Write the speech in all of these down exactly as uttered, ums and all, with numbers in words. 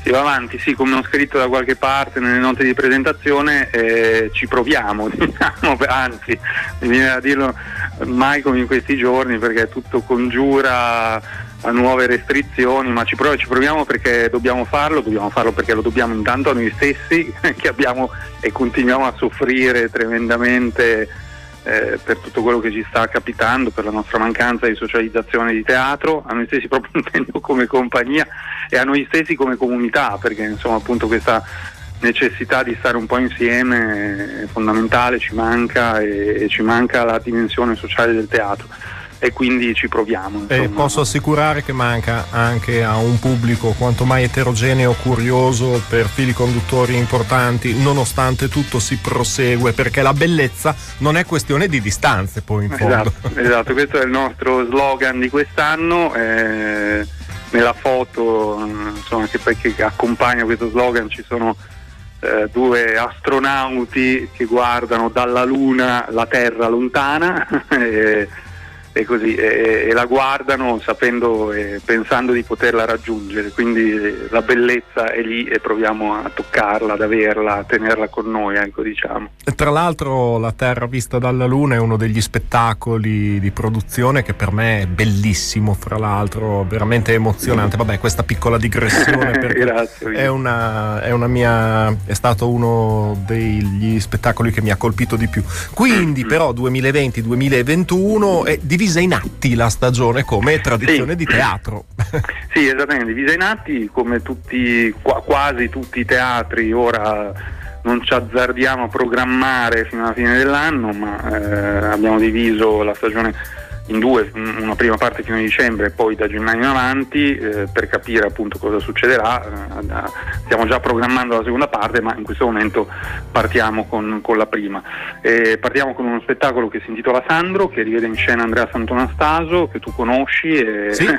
Si va avanti, sì, come ho scritto da qualche parte nelle note di presentazione, eh, ci proviamo, diciamo, anzi, mi viene a dirlo mai come in questi giorni, perché tutto congiura a nuove restrizioni, ma ci, prov- ci proviamo perché dobbiamo farlo, dobbiamo farlo perché lo dobbiamo intanto a noi stessi, che abbiamo e continuiamo a soffrire tremendamente eh, per tutto quello che ci sta capitando, per la nostra mancanza di socializzazione di teatro, a noi stessi proprio intendo come compagnia e a noi stessi come comunità, perché insomma appunto questa necessità di stare un po' insieme è fondamentale, ci manca e, e ci manca la dimensione sociale del teatro. E quindi ci proviamo. E posso assicurare che manca anche a un pubblico quanto mai eterogeneo, curioso, per fili conduttori importanti. Nonostante tutto si prosegue, perché la bellezza non è questione di distanze, poi in fondo. Esatto, esatto. Questo è il nostro slogan di quest'anno. Eh, nella foto, insomma, che poi che accompagna questo slogan ci sono eh, due astronauti che guardano dalla Luna la Terra lontana. e, e così e, e la guardano sapendo e pensando di poterla raggiungere, quindi la bellezza è lì e proviamo a toccarla, ad averla, a tenerla con noi, ecco, diciamo. E tra l'altro La Terra vista dalla Luna è uno degli spettacoli di produzione che per me è bellissimo, fra l'altro veramente emozionante. Vabbè, questa piccola digressione perché Grazie, è una, è una mia è stato uno degli spettacoli che mi ha colpito di più. Quindi però duemilaventi duemilaventuno è divisa in atti la stagione, come tradizione sì. di teatro. Sì, esattamente, divisa in atti come tutti, qua, quasi tutti i teatri. Ora non ci azzardiamo a programmare fino alla fine dell'anno, ma eh, abbiamo diviso la stagione in due, una prima parte fino a dicembre e poi da gennaio in avanti, eh, per capire appunto cosa succederà. Eh, stiamo già programmando la seconda parte, ma in questo momento partiamo con, con la prima. Eh, partiamo con uno spettacolo che si intitola Sandro, che rivede in scena Andrea Santonastaso, che tu conosci e sì.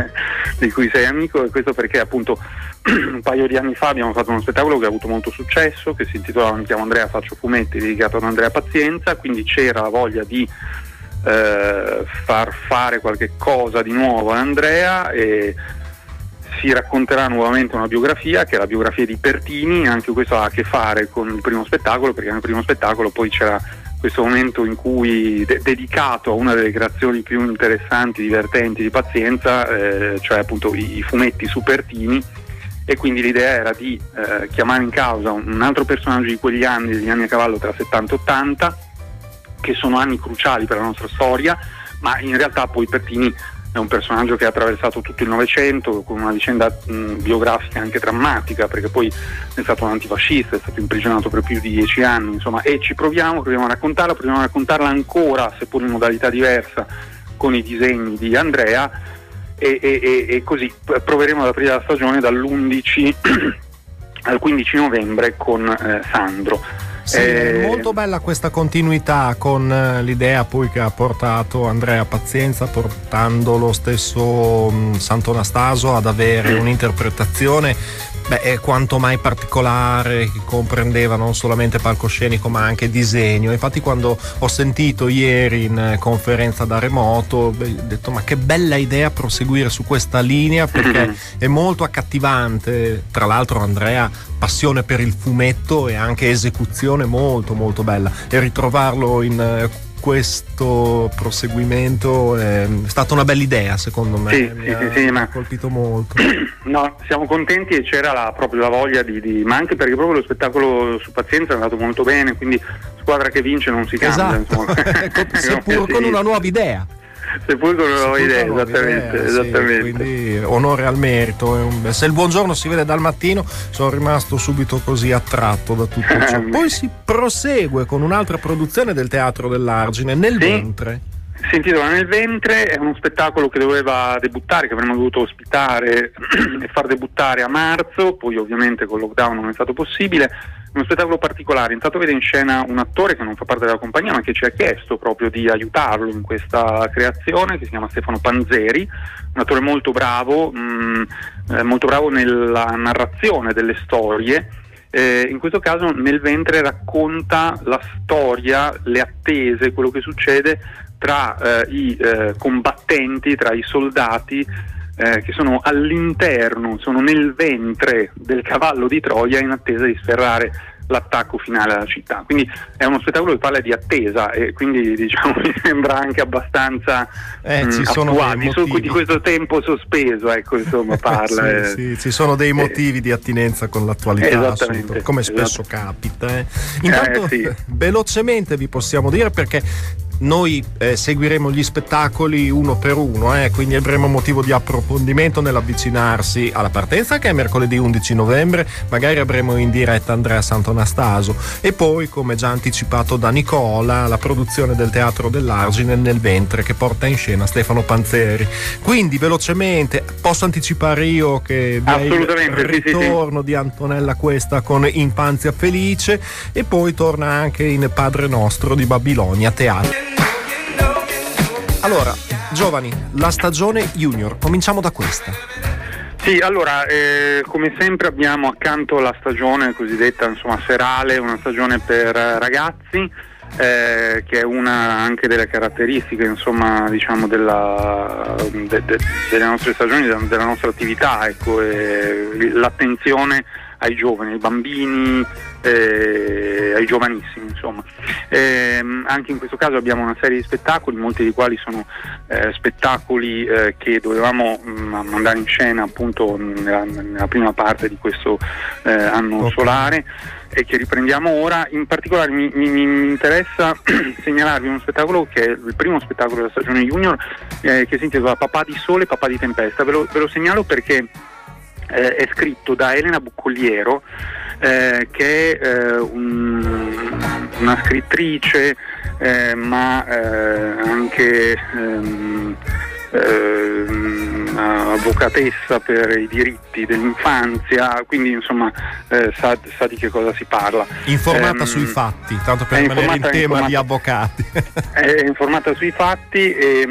di cui sei amico, e questo perché appunto un paio di anni fa abbiamo fatto uno spettacolo che ha avuto molto successo, che si intitola Mi chiamo Andrea, faccio fumetti, dedicato ad Andrea Pazienza, quindi c'era la voglia di Eh, far fare qualche cosa di nuovo a Andrea, e si racconterà nuovamente una biografia che è la biografia di Pertini. Anche questo ha a che fare con il primo spettacolo, perché nel primo spettacolo poi c'era questo momento in cui de- dedicato a una delle creazioni più interessanti, divertenti di Pazienza, eh, cioè appunto i-, i fumetti su Pertini, e quindi l'idea era di eh, chiamare in causa un altro personaggio di quegli anni, degli anni a cavallo tra settanta e ottanta, che sono anni cruciali per la nostra storia, ma in realtà poi Pertini è un personaggio che ha attraversato tutto il Novecento con una vicenda mh, biografica anche drammatica, perché poi è stato un antifascista, è stato imprigionato per più di dieci anni, insomma, e ci proviamo, proviamo a raccontarla, proviamo a raccontarla ancora, seppur in modalità diversa, con i disegni di Andrea, e, e, e, e così proveremo ad aprire la stagione dall'undici al quindici novembre con eh, Sandro. Sì, è molto bella questa continuità con l'idea poi che ha portato Andrea Pazienza, portando lo stesso um, Santonastaso ad avere un'interpretazione beh, è quanto mai particolare, che comprendeva non solamente palcoscenico ma anche disegno. Infatti quando ho sentito ieri in conferenza da remoto, beh, ho detto ma che bella idea proseguire su questa linea, perché è molto accattivante. Tra l'altro Andrea passione per il fumetto e anche esecuzione molto molto bella, e ritrovarlo in eh, questo proseguimento è stata una bella idea, secondo me. Sì, mi sì, ha, sì, sì, ma colpito molto. No, siamo contenti, e c'era la, proprio la voglia di, di ma anche perché proprio lo spettacolo su Pazienza è andato molto bene, quindi squadra che vince non si cambia, esatto. Seppur con una nuova idea. Seppur con una nuova idea, esattamente, idea, esattamente. Sì, quindi onore al merito. Se il buongiorno si vede dal mattino, sono rimasto subito così attratto da tutto ciò. Poi si prosegue con un'altra produzione del Teatro dell'Argine, Nel sì? ventre. Si intitola Nel ventre, è uno spettacolo che doveva debuttare, che avremmo dovuto ospitare e far debuttare a marzo, poi ovviamente con il lockdown non è stato possibile. Uno spettacolo particolare, intanto vede in scena un attore che non fa parte della compagnia ma che ci ha chiesto proprio di aiutarlo in questa creazione, che si chiama Stefano Panzeri, un attore molto bravo, mh, eh, molto bravo nella narrazione delle storie. Eh, in questo caso Nel ventre racconta la storia, le attese, quello che succede tra eh, i eh, combattenti, tra i soldati eh, che sono all'interno, sono nel ventre del cavallo di Troia in attesa di sferrare l'attacco finale alla città. Quindi è uno spettacolo che parla di attesa e quindi diciamo mi sembra anche abbastanza eh, mh, ci sono attuale, su, di questo tempo sospeso, ecco, insomma, parla. sì, eh. sì, ci sono dei motivi eh, di attinenza con l'attualità, assolutamente, come spesso esatto. capita. Eh. Intanto, eh, sì. velocemente vi possiamo dire, perché noi eh, seguiremo gli spettacoli uno per uno, eh, quindi avremo motivo di approfondimento nell'avvicinarsi alla partenza, che è mercoledì undici novembre. Magari avremo in diretta Andrea Sant'Anastaso e poi, come già anticipato da Nicola, la produzione del Teatro dell'Argine Nel Ventre, che porta in scena Stefano Panzeri. Quindi velocemente posso anticipare io che vi è il ritorno sì, sì. di Antonella Cuesta con Infanzia Felice, e poi torna anche in Padre Nostro di Babilonia Teatro. Allora, giovani, la stagione junior, cominciamo da questa. Sì, allora, eh, come sempre abbiamo accanto la stagione cosiddetta, insomma, serale, una stagione per ragazzi, eh, che è una anche delle caratteristiche, insomma, diciamo della, de, de, delle nostre stagioni, della, della nostra attività, ecco, eh, l'attenzione ai giovani, ai bambini, eh, ai giovanissimi, insomma. Eh, anche in questo caso abbiamo una serie di spettacoli, molti dei quali sono eh, spettacoli eh, che dovevamo mh, mandare in scena appunto nella, nella prima parte di questo eh, anno okay. solare, e che riprendiamo ora. In particolare mi, mi, mi interessa segnalarvi uno spettacolo che è il primo spettacolo della stagione junior, eh, che si intitola Papà di Sole, Papà di Tempesta. Ve lo, ve lo segnalo perché Eh, è scritto da Elena Buccogliero, eh, che è eh, un, una scrittrice eh, ma eh, anche ehm, ehm, avvocatessa per i diritti dell'infanzia, quindi insomma eh, sa, sa di che cosa si parla. Informata ehm, sui fatti, tanto per rimanere in tema di avvocati. È informata sui fatti e,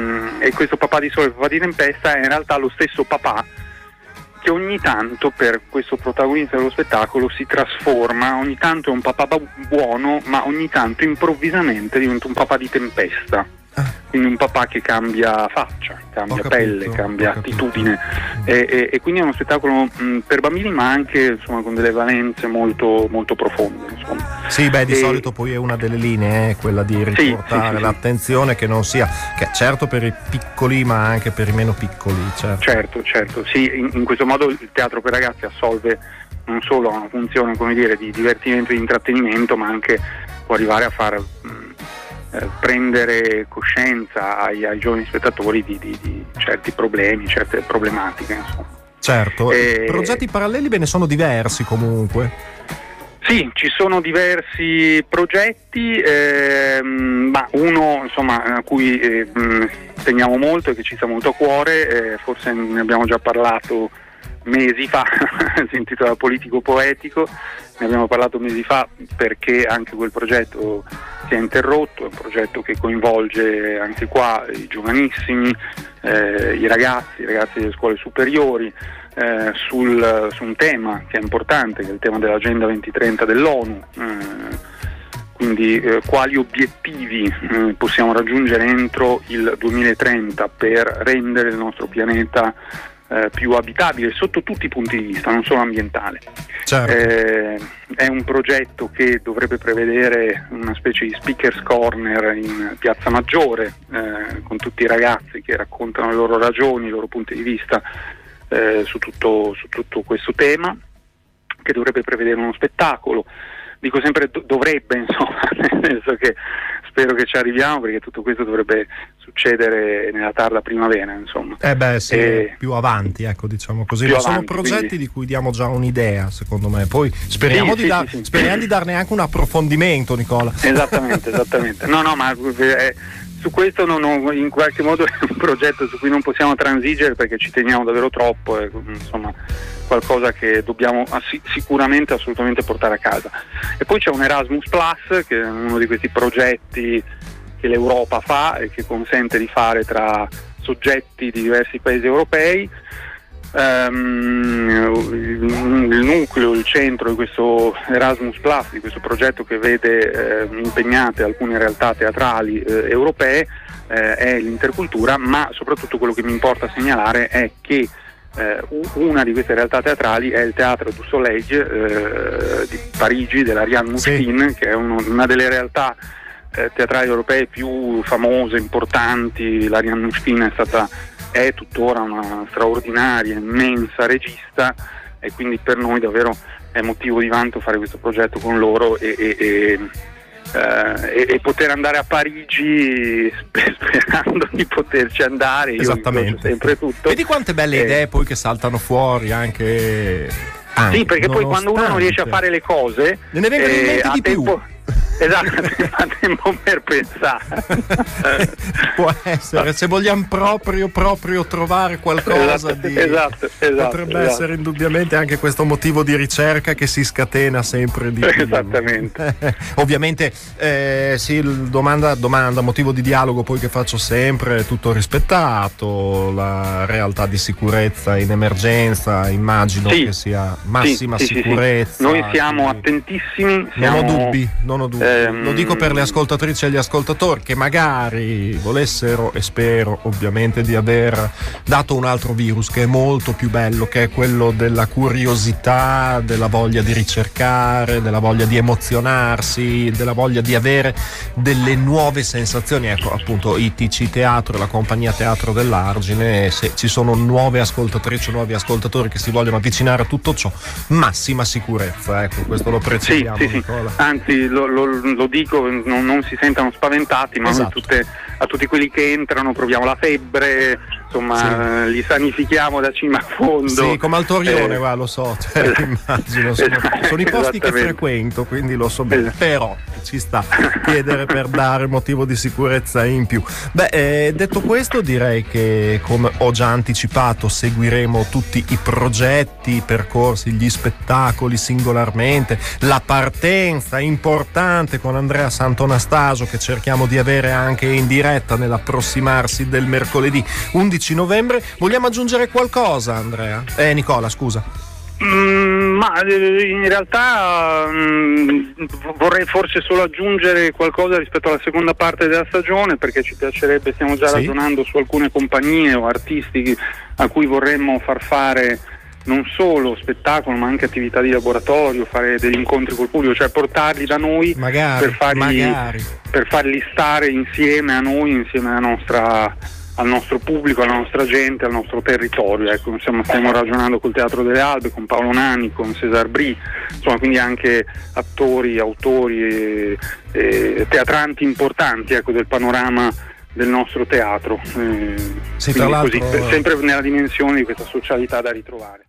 e questo Papà di Sole, Papà di Tempesta è in realtà lo stesso papà che ogni tanto per questo protagonista dello spettacolo si trasforma. Ogni tanto è un papà buono, ma ogni tanto improvvisamente diventa un papà di tempesta, quindi un papà che cambia faccia, cambia capito, pelle, cambia attitudine, e, e, e quindi è uno spettacolo mh, per bambini, ma anche insomma con delle valenze molto, molto profonde, insomma. Sì, beh, di e... solito poi è una delle linee, eh, quella di riportare sì, sì, l'attenzione, sì. che non sia, che certo per i piccoli ma anche per i meno piccoli. Certo, certo, certo. Sì, in, in questo modo il teatro per ragazzi assolve non solo una funzione, come dire, di divertimento e di intrattenimento, ma anche può arrivare a far mh, eh, prendere coscienza ai, ai giovani spettatori di, di, di certi problemi, certe problematiche, insomma. Certo, e... progetti paralleli ve ne sono diversi comunque. Sì, ci sono diversi progetti, ehm, ma uno insomma a cui eh, teniamo molto e che ci sta molto a cuore, eh, forse ne abbiamo già parlato mesi fa, si intitola Politico Poetico, ne abbiamo parlato mesi fa perché anche quel progetto si è interrotto, è un progetto che coinvolge anche qua i giovanissimi, eh, i ragazzi, i ragazzi delle scuole superiori, Eh, sul, su un tema che è importante, che è il tema dell'Agenda duemilatrenta dell'ONU, eh, quindi eh, quali obiettivi eh, possiamo raggiungere entro il duemilatrenta per rendere il nostro pianeta eh, più abitabile sotto tutti i punti di vista, non solo ambientale. Certo. Eh, è un progetto che dovrebbe prevedere una specie di speakers corner in Piazza Maggiore, eh, con tutti i ragazzi che raccontano le loro ragioni, i loro punti di vista Eh, su, tutto, su tutto questo tema, che dovrebbe prevedere uno spettacolo. Dico sempre do- dovrebbe, insomma, nel senso che spero che ci arriviamo, perché tutto questo dovrebbe succedere nella tarda primavera, insomma. Eh beh sì, e... più avanti, ecco, diciamo così. Ma sono progetti quindi... di cui diamo già un'idea, secondo me. Poi speriamo, sì, di, sì, dar... sì, sì. speriamo di darne anche un approfondimento, Nicola. Esattamente, esattamente. No, no, ma eh, su questo non, non, in qualche modo è un progetto su cui non possiamo transigere, perché ci teniamo davvero troppo, e, insomma, qualcosa che dobbiamo ass- sicuramente assolutamente portare a casa. E poi c'è un Erasmus Plus, che è uno di questi progetti che l'Europa fa e che consente di fare tra soggetti di diversi paesi europei. Um, il nucleo, il centro di questo Erasmus Plus, di questo progetto che vede eh, impegnate alcune realtà teatrali eh, europee, eh, è l'intercultura, ma soprattutto quello che mi importa segnalare è che eh, una di queste realtà teatrali è il Théâtre du Soleil eh, di Parigi, dell'Ariane Mouchkine, sì. che è uno, una delle realtà eh, teatrali europee più famose, importanti. L'Ariane Mouchkine è stata, è tuttora una straordinaria, immensa regista, e quindi per noi davvero è motivo di vanto fare questo progetto con loro e, e, e Uh, e, e poter andare a Parigi sper- sperando di poterci andare. Io esattamente, sempre tutto. Vedi quante belle eh. idee poi che saltano fuori anche, anche sì, perché poi quando uno non riesce a fare le cose ne vengono in mente eh, di tempo, più. Esatto, ha tempo per pensare. Può essere, se vogliamo proprio proprio trovare qualcosa esatto, di esatto, esatto, potrebbe esatto. essere indubbiamente anche questo motivo di ricerca che si scatena sempre di più. Esattamente. Ovviamente eh, sì, domanda, domanda, motivo di dialogo poi che faccio sempre, tutto rispettato, la realtà di sicurezza in emergenza, immagino sì, che sia massima sì, sicurezza. Sì, sì. Noi siamo attentissimi. Siamo... Non ho dubbi, non ho dubbi. Ehm... Lo dico per le ascoltatrici e gli ascoltatori che magari volessero, e spero ovviamente di aver dato un altro virus che è molto più bello, che è quello della curiosità, della voglia di ricercare, della voglia di emozionarsi, della voglia di avere delle nuove sensazioni. Ecco, appunto I T C Teatro e la compagnia Teatro dell'Argine, se ci sono nuove ascoltatrici o nuovi ascoltatori che si vogliono avvicinare a tutto ciò, massima sicurezza, ecco, questo lo precisiamo. Sì, sì, Nicola. Sì. Anzi, lo, lo, lo dico, non, non si sentano spaventati, ma esatto. noi tutte, a tutti quelli che entrano proviamo la febbre, insomma, sì. li sanifichiamo da cima a fondo. Sì, come al Torione, eh, va, lo so, cioè, esatto. immagino, sono, sono i posti che frequento, quindi lo so bene, esatto. Però ci sta chiedere per dare motivo di sicurezza in più. Beh, eh, detto questo, direi che, come ho già anticipato, seguiremo tutti i progetti, i percorsi, gli spettacoli singolarmente, la partenza importante con Andrea Santonastasio che cerchiamo di avere anche in diretta nell'approssimarsi del mercoledì undici novembre. Vogliamo aggiungere qualcosa, Andrea? Eh, Nicola, scusa. Mm, ma in realtà mm, vorrei forse solo aggiungere qualcosa rispetto alla seconda parte della stagione, perché ci piacerebbe, stiamo già sì. ragionando su alcune compagnie o artisti a cui vorremmo far fare non solo spettacolo ma anche attività di laboratorio, fare degli incontri col pubblico, cioè portarli da noi magari, per, farli, magari. per farli stare insieme a noi, insieme alla nostra, al nostro pubblico, alla nostra gente, al nostro territorio. Ecco, stiamo, stiamo ragionando col Teatro delle Albe, con Paolo Nani, con César Brie, insomma, quindi anche attori, autori e, e teatranti importanti, ecco, del panorama del nostro teatro, eh, sì, tra l'altro... così, sempre nella dimensione di questa socialità da ritrovare.